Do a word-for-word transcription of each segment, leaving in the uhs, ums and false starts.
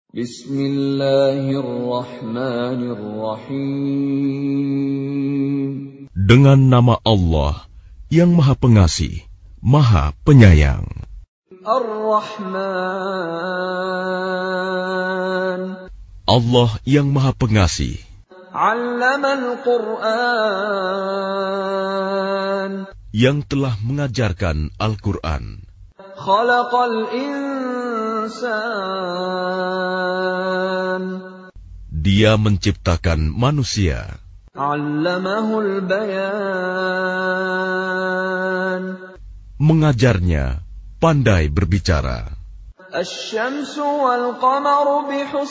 Bismillahirrahmanirrahim. Dengan nama Allah yang Maha Pengasih, Maha Penyayang. Ar-Rahman. Allah yang Maha Pengasih. Allamal Qur'an. Yang telah mengajarkan Al-Quran. Khalaqal insan. Dia menciptakan manusia. Allamahul bayan. Mengajarnya pandai berbicara. Asy-syamsu wal qamaru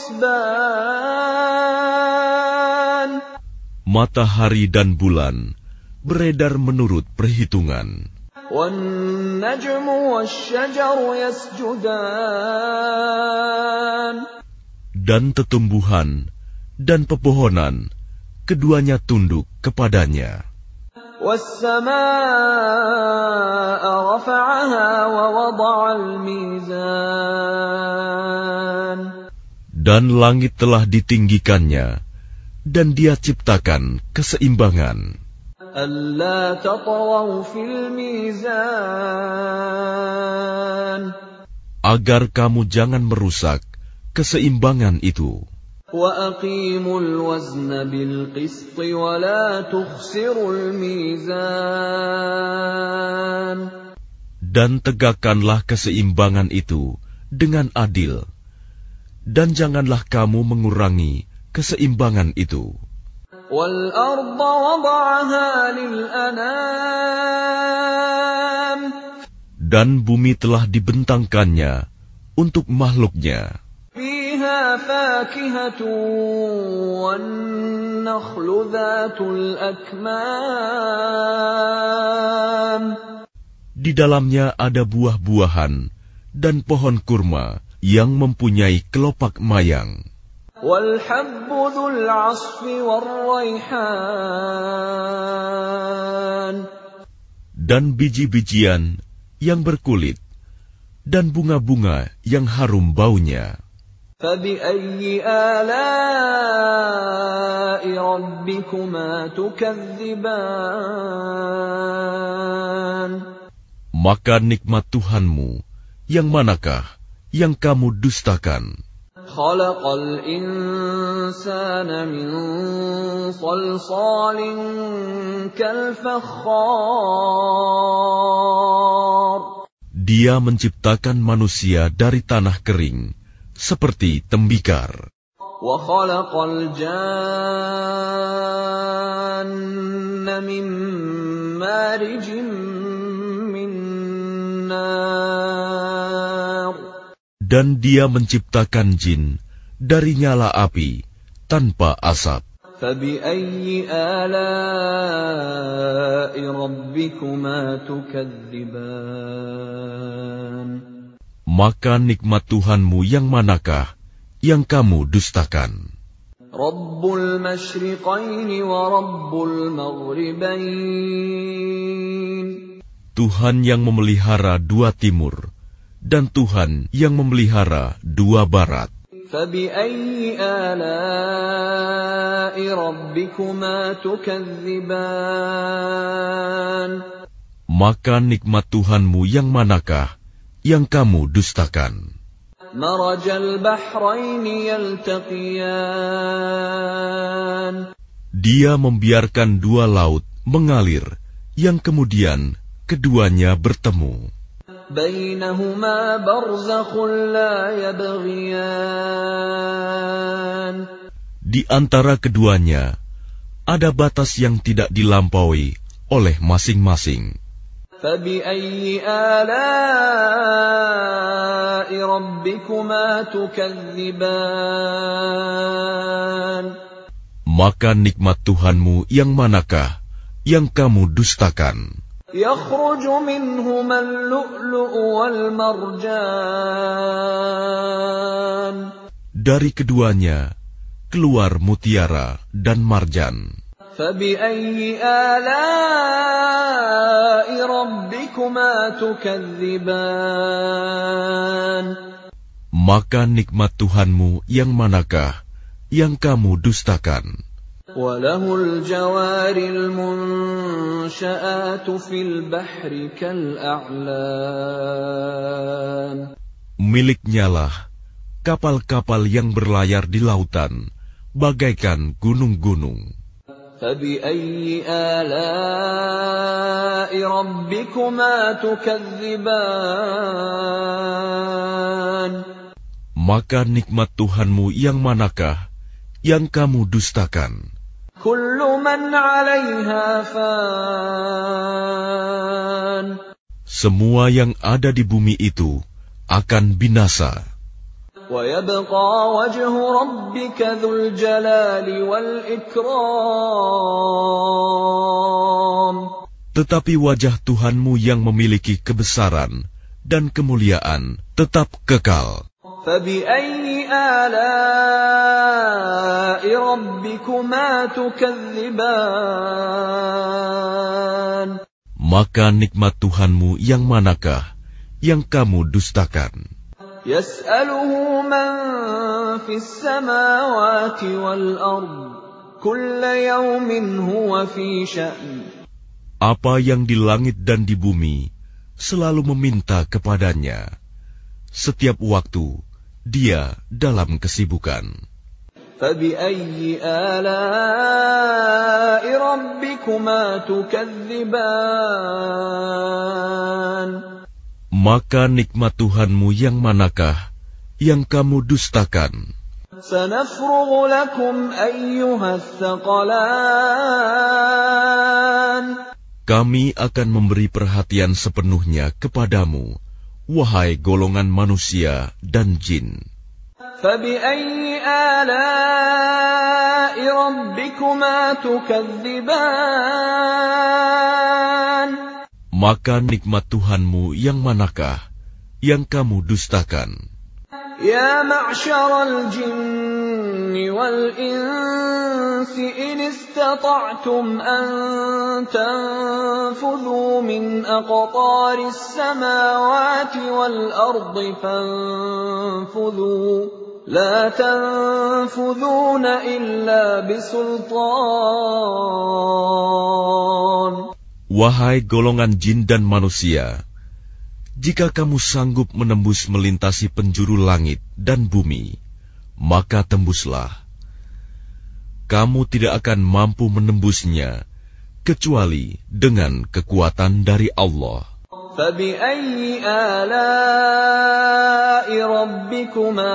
bihusban. Matahari dan bulan beredar menurut perhitungan. Wan najmu wasy-syajaru yasjudan. Dan tetumbuhan dan pepohonan keduanya tunduk kepadanya. Was-samaa'a rafa'aha wa wada'al mizan. Dan langit telah ditinggikannya, dan Dia ciptakan keseimbangan. Alla tatghaw fil mizan. Agar kamu jangan merusak keseimbangan itu. Wa aqimul wazna bil qisti wa la tukhsirul mizan. Dan tegakkanlah keseimbangan itu dengan adil, dan janganlah kamu mengurangi keseimbangan itu. Wal arda wada'aha lil anam. Dan bumi telah dibentangkannya untuk makhluknya. Fiha fakihatu wan nakhlu dhatul akmam. Di dalamnya ada buah-buahan dan pohon kurma yang mempunyai kelopak mayang. Wal habbu dzul 'asfi war raihan. Dan biji-bijian yang berkulit dan bunga-bunga yang harum baunya. Fabi'ayyi ala'i rabbikuma tukadziban. Maka nikmat Tuhanmu yang manakah yang kamu dustakan? Khalaqal insana min salsalin kal fakhar. Dia menciptakan manusia dari tanah kering seperti tembikar. Wa khalaqal janna min marijin min nar. Dan Dia menciptakan jin dari nyala api tanpa asap. Fabi'ayyi ala'i rabbikuma tukadziban. Maka nikmat Tuhanmu yang manakah yang kamu dustakan? Rabbul masyriqaini wa rabbul maghribain. Tuhan yang memelihara dua timur dan Tuhan yang memelihara dua barat. Fabi'ayyi ala'i rabbikuma tukadziban. Maka nikmat Tuhanmu yang manakah yang kamu dustakan? Marajal bahraini yaltaqiyan. Dia membiarkan dua laut mengalir, yang kemudian keduanya bertemu. Bainahuma barzakhun la yabghiyan. Di antara keduanya ada batas yang tidak dilampaui oleh masing-masing. Fabi'ayyi ala'i rabbikuma tukadziban. Maka nikmat Tuhanmu yang manakah yang kamu dustakan? Yakhruju minhuma al-lu'lu'u wal marjan. Dari keduanya keluar mutiara dan marjan. Fabi'ayyi ala'i rabbikuma tukadziban. Maka nikmat Tuhanmu yang manakah yang kamu dustakan? وَلَهُ الْجَوَارِ الْمُنْشَآتُ فِي الْبَحْرِ كَالْأَعْلَامِ. Miliknyalah kapal-kapal yang berlayar di lautan, bagaikan gunung-gunung. فَبِأَيِّ آلَاءِ رَبِّكُمَا تُكَذِّبَانِ. Maka nikmat Tuhanmu yang manakah yang kamu dustakan? كُلُّ مَنْ عَلَيْهَا فَانٍ. Semua yang ada di bumi itu akan binasa. وَيَبْقَى وَجْهُ رَبِّكَ ذُو الْجَلَالِ وَالْإِكْرَامِ. Tetapi wajah Tuhanmu yang memiliki kebesaran dan kemuliaan tetap kekal. فَبِأَيِّ آلَاءِ رَبِّكُمَا تُكَذِّبَانِ. Maka nikmat Tuhanmu yang manakah yang kamu dustakan? يَسْأَلُهُ مَنْ فِي السَّمَاوَاتِ وَالْأَرْضِ كُلَّ يَوْمٍ هُوَ فِي شَأْنٍ. Apa yang di langit dan di bumi selalu meminta kepadanya. Setiap waktu dia dalam kesibukan. فَبِأَيِّ آلَاءِ رَبِّكُمَا تُكَذِّبَانِ. Maka nikmat Tuhanmu yang manakah yang kamu dustakan? سَنَفْرُغُ لَكُمْ أَيُّهَا الثَّقَلَانِ. Kami akan memberi perhatian sepenuhnya kepadamu, wahai golongan manusia dan jin. فَبِأَيِّ آلَاءِ رَبِّكُمَا تُكَذِّبَانِ. Maka nikmat Tuhanmu yang manakah yang kamu dustakan? يَا مَعْشَرَ الْجِنِّ وَالْإِنسِ إِنِ اسْتَطَعْتُمْ أَن تَنفُذُوا مِنْ أَقْطَارِ السَّمَاوَاتِ وَالْأَرْضِ فَانفُذُوا لَا تَنفُذُونَ إِلَّا بِسُلْطَانٍ. Wahai golongan jin dan manusia, jika kamu sanggup menembus melintasi penjuru langit dan bumi, maka tembuslah. Kamu tidak akan mampu menembusnya, kecuali dengan kekuatan dari Allah. فَبِأَيِّ آلَاءِ رَبِّكُمَا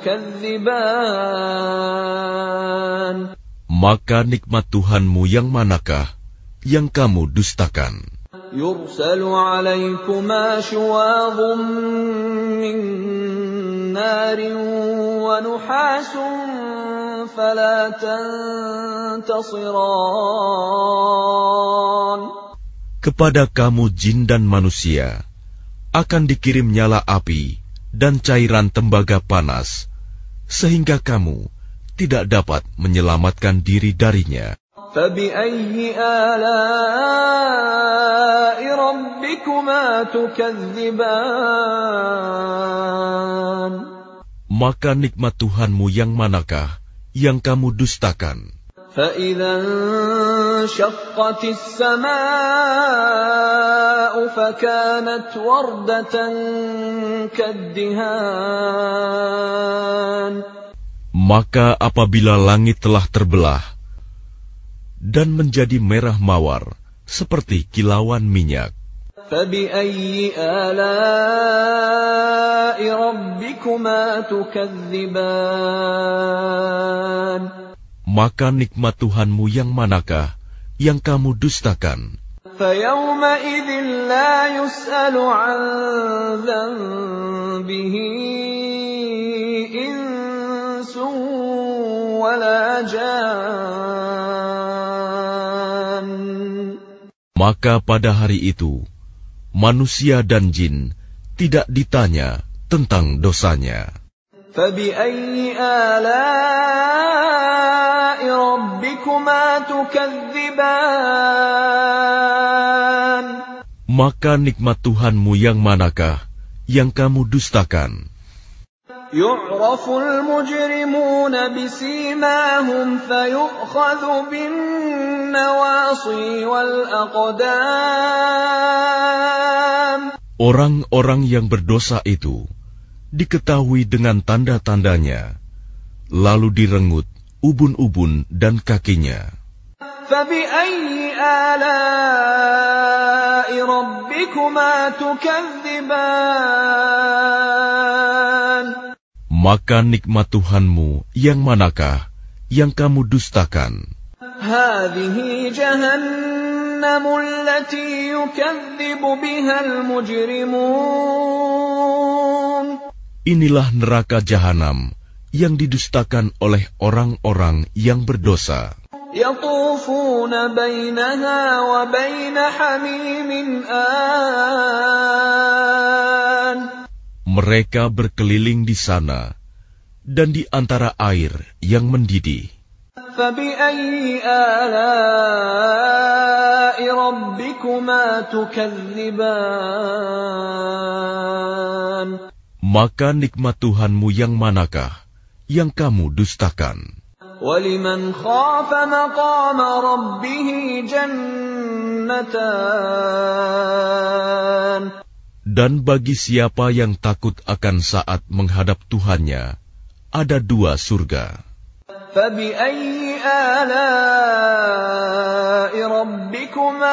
تُكَذِّبَانِ. Maka nikmat Tuhanmu yang manakah yang kamu dustakan? يُرْسَلُ عَلَيْكُمَا شُوَاظٌ مِّن نَّارٍ وَنُحَاسٌ فَلَا تَنتَصِرَانِ. Kepada kamu jin dan manusia akan dikirim nyala api dan cairan tembaga panas, sehingga kamu tidak dapat menyelamatkan diri darinya. فَبِأَيِّ آلَاءِ رَبِّكُمَا تُكَذِّبَانِ. Maka nikmat Tuhanmu yang manakah yang kamu dustakan? فَإِذَا انشَقَّتِ السَّمَاءُ فَكَانَتْ وَرْدَةً كَالدِّهَانِ. Maka apabila langit telah terbelah dan menjadi merah mawar seperti kilauan minyak. فَبِأَيِّ آلَاءِ رَبِّكُمَا تُكَذِّبَانِ. Maka nikmat Tuhanmu yang manakah yang kamu dustakan? فَيَوْمَئِذٍ لَا يُسْأَلُ عَنْ ذَنبِهِ إِنسٌ وَلَا جَانٌّ. Maka pada hari itu, manusia dan jin tidak ditanya tentang dosanya. فَبِأَيِّ آلَاءِ رَبِّكُمَا تُكَذِّبَانِ. Maka nikmat Tuhanmu yang manakah yang kamu dustakan? يُعْرَفُ الْمُجْرِمُونَ بِسِيمَاهُمْ فَيُؤْخَذُ بِالنَّوَاصِي وَالْأَقْدَامِ. Orang-orang yang berdosa itu diketahui dengan tanda-tandanya, lalu direngut ubun-ubun dan kakinya. فَبِأَيِّ آلَاءِ رَبِّكُمَا تُكَذِّبَانِ. Maka nikmat Tuhanmu yang manakah yang kamu dustakan? هَذِهِ جَهَنَّمُ الَّتِي يُكَذِّبُ بِهَا الْمُجْرِمُونَ. Inilah neraka jahanam yang didustakan oleh orang-orang yang berdosa. يَطُوفُونَ بَيْنَهَا وَبَيْنَ حَمِيمٍ آنٍ. Mereka berkeliling di sana dan di antara air yang mendidih. فَبِأَيِّ آلَاءِ رَبِّكُمَا تُكَذِّبَانِ. Maka nikmat Tuhanmu yang manakah yang kamu dustakan? وَلِمَنْ خَافَ مَقَامَ رَبِّهِ جَنَّتَانِ. Dan bagi siapa yang takut akan saat menghadap Tuhannya, ada dua surga. فَبِأَيِّ آلَاءِ رَبِّكُمَا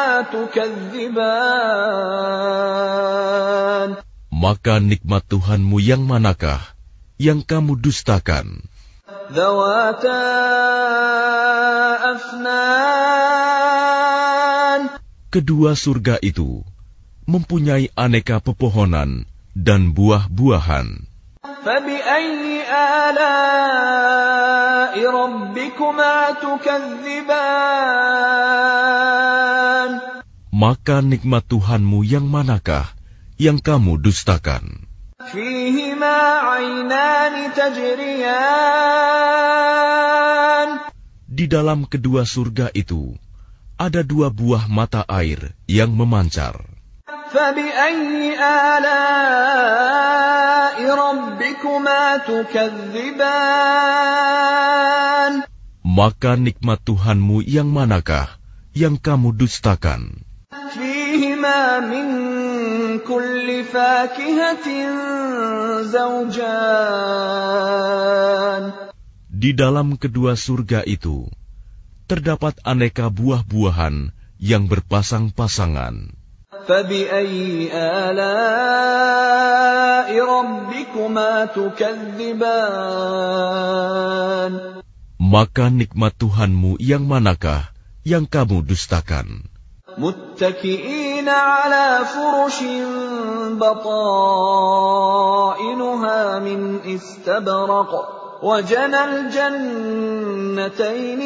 تُكَذِّبَانِ. Maka nikmat Tuhanmu yang manakah yang kamu dustakan? ذَوَاتَا أَفْنَانٍ. Kedua surga itu mempunyai aneka pepohonan dan buah-buahan. فَبِأَيِّ آلَاءِ رَبِّكُمَا تُكَذِّبَانِ. Maka nikmat Tuhanmu yang manakah yang kamu dustakan? فِيهِمَا عَيْنَانِ تَجْرِيَانِ. Di dalam kedua surga itu ada dua buah mata air yang memancar. فَبِأَيِّ آلَاءِ رَبِّكُمَا تُكَذِّبَانِ. Maka nikmat Tuhanmu yang manakah yang kamu dustakan? فِيهِمَا مِن كُلِّ فَاكِهَةٍ زَوْجَانِ. Di dalam kedua surga itu terdapat aneka buah-buahan yang berpasang-pasangan. فَبِأَيِّ آلَاءِ رَبِّكُمَا تُكَذِّبَانِ. Maka nikmat Tuhanmu yang manakah yang kamu dustakan? مُتَّكِئِينَ عَلَى فُرُشٍ بَطَائِنُهَا مِنْ إِسْتَبْرَقٍ وَجَنَى الْجَنَّتَيْنِ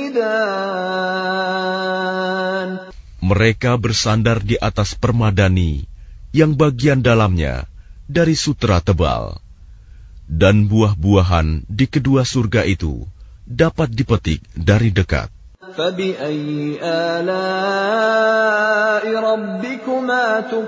دَانٍ. Mereka bersandar di atas permadani yang bagian dalamnya dari sutra tebal, dan buah-buahan di kedua surga itu dapat dipetik dari dekat. فَبِأَيِّ آلَاءِ رَبِّكُمَا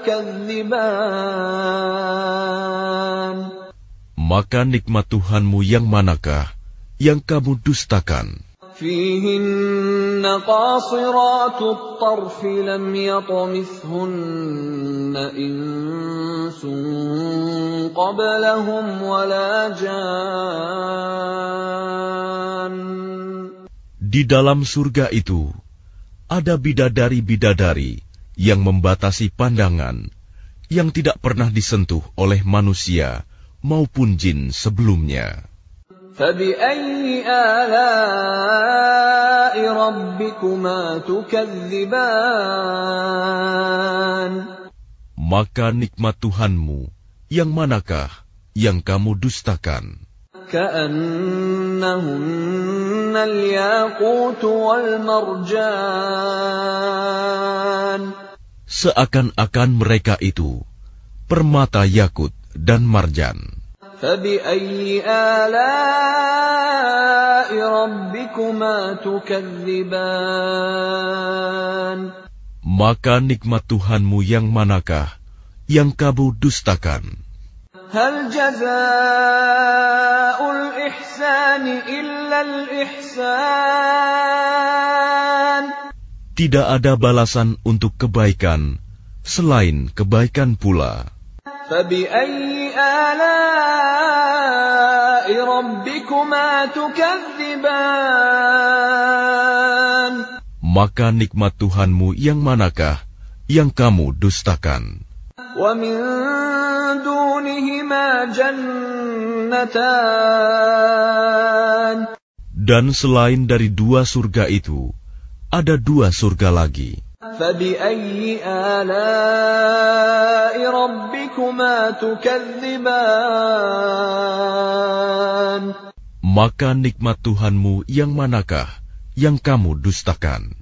تُكَذِّبَانِ. Maka nikmat Tuhanmu yang manakah yang kamu dustakan? فِيهِنَّ قَاصِرَاتُ الطَّرْفِ لَمْ يَطْمِثْهُنَّ إِنسٌ قَبْلَهُمْ وَلَا جَانٌّ. Di dalam surga itu ada bidadari-bidadari yang membatasi pandangan, yang tidak pernah disentuh oleh manusia maupun jin sebelumnya. فَبِأَيِّ آلَاءِ رَبِّكُمَا تُكَذِّبَانِ. Maka nikmat Tuhanmu yang manakah yang kamu dustakan? كَأَنَّهُنَّ الْيَاقُوتُ وَالْمَرْجَانُ. Seakan-akan mereka itu permata yakut dan marjan. فَبِأَيِّ آلَاءِ رَبِّكُمَا تُكَذِّبَانِ. Maka nikmat Tuhanmu yang manakah yang kamu dustakan? هل جزاء الإحسان إلا الإحسان. Tidak ada balasan untuk kebaikan selain kebaikan pula. فبأي آلاء ربكما تكذبان. Maka nikmat Tuhanmu yang manakah yang kamu dustakan? ومن دونهما جنتان. Dan selain dari dua surga itu, ada dua surga lagi. فبأي آلاء ربكما تكذبان. Maka nikmat Tuhanmu yang manakah yang kamu dustakan?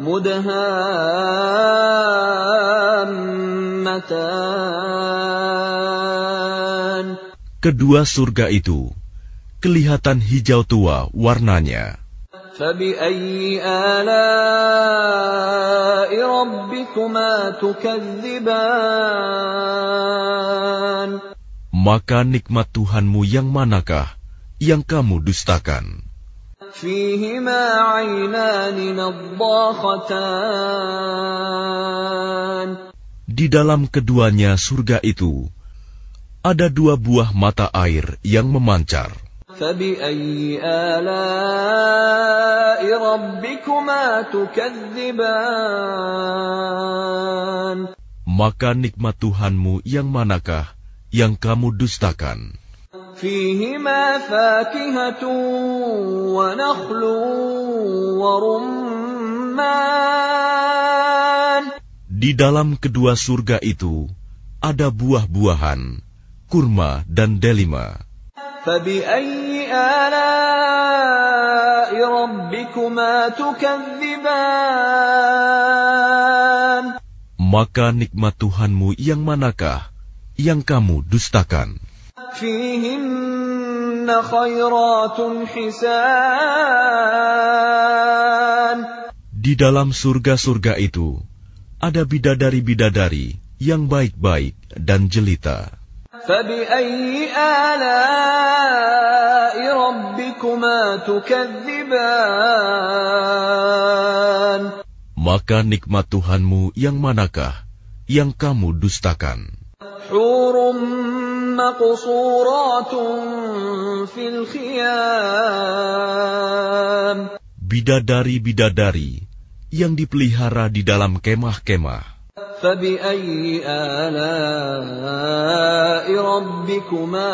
مدهامتان. Kedua surga itu kelihatan hijau tua warnanya. فبأي آلاء ربكما تكذبان. Maka nikmat Tuhanmu yang manakah yang kamu dustakan? فيهما عينان نضاختان. Di dalam keduanya surga itu ada dua buah mata air yang memancar. فبأي آلاء ربكما تكذبان. Maka nikmat Tuhanmu yang manakah yang kamu dustakan? فيهما فاكهة ونخل ورمان. Di dalam kedua surga itu ada buah-buahan, kurma dan delima. فبأي آلاء ربكما تكذبان. Maka nikmat Tuhanmu yang manakah yang kamu dustakan? فيهن خيرات حسان. Di dalam surga-surga itu ada bidadari-bidadari yang baik-baik dan jelita. فبأي آلاء ربكما تكذبان. Maka nikmat Tuhanmu yang manakah yang kamu dustakan? حور مقصورات في الخيام. Bidadari-bidadari yang dipelihara di dalam kemah-kemah. فبأي آلاء ربكما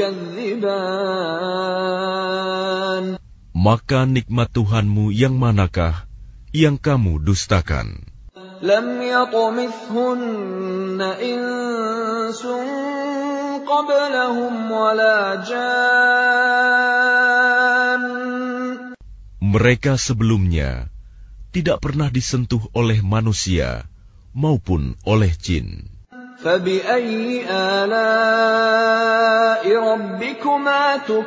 تكذبان. Maka nikmat Tuhanmu yang manakah yang kamu dustakan? لم يطمثهن إنس قبلهم ولا جان. Mereka sebelumnya tidak pernah disentuh oleh manusia maupun oleh jin. فبأي آلاء ربكما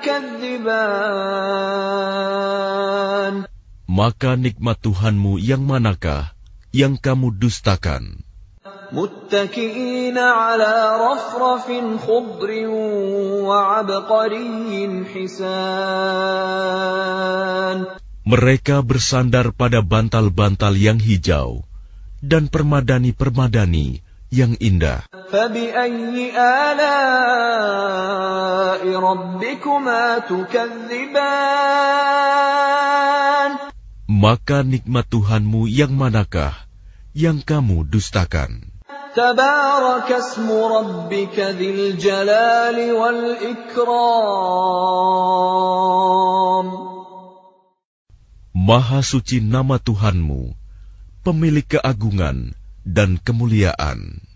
تكذبان. Maka nikmat Tuhanmu yang manakah yang kamu dustakan? متكئين على رفرف خضر وعبقري حسان. Mereka bersandar pada bantal-bantal yang hijau dan permadani-permadani yang indah. فبأي آلاء ربكما تكذبان. Maka nikmat Tuhanmu yang manakah yang kamu dustakan? تبارك اسم ربك ذي الجلال والإكرام. Maha suci nama Tuhanmu, pemilik keagungan dan kemuliaan.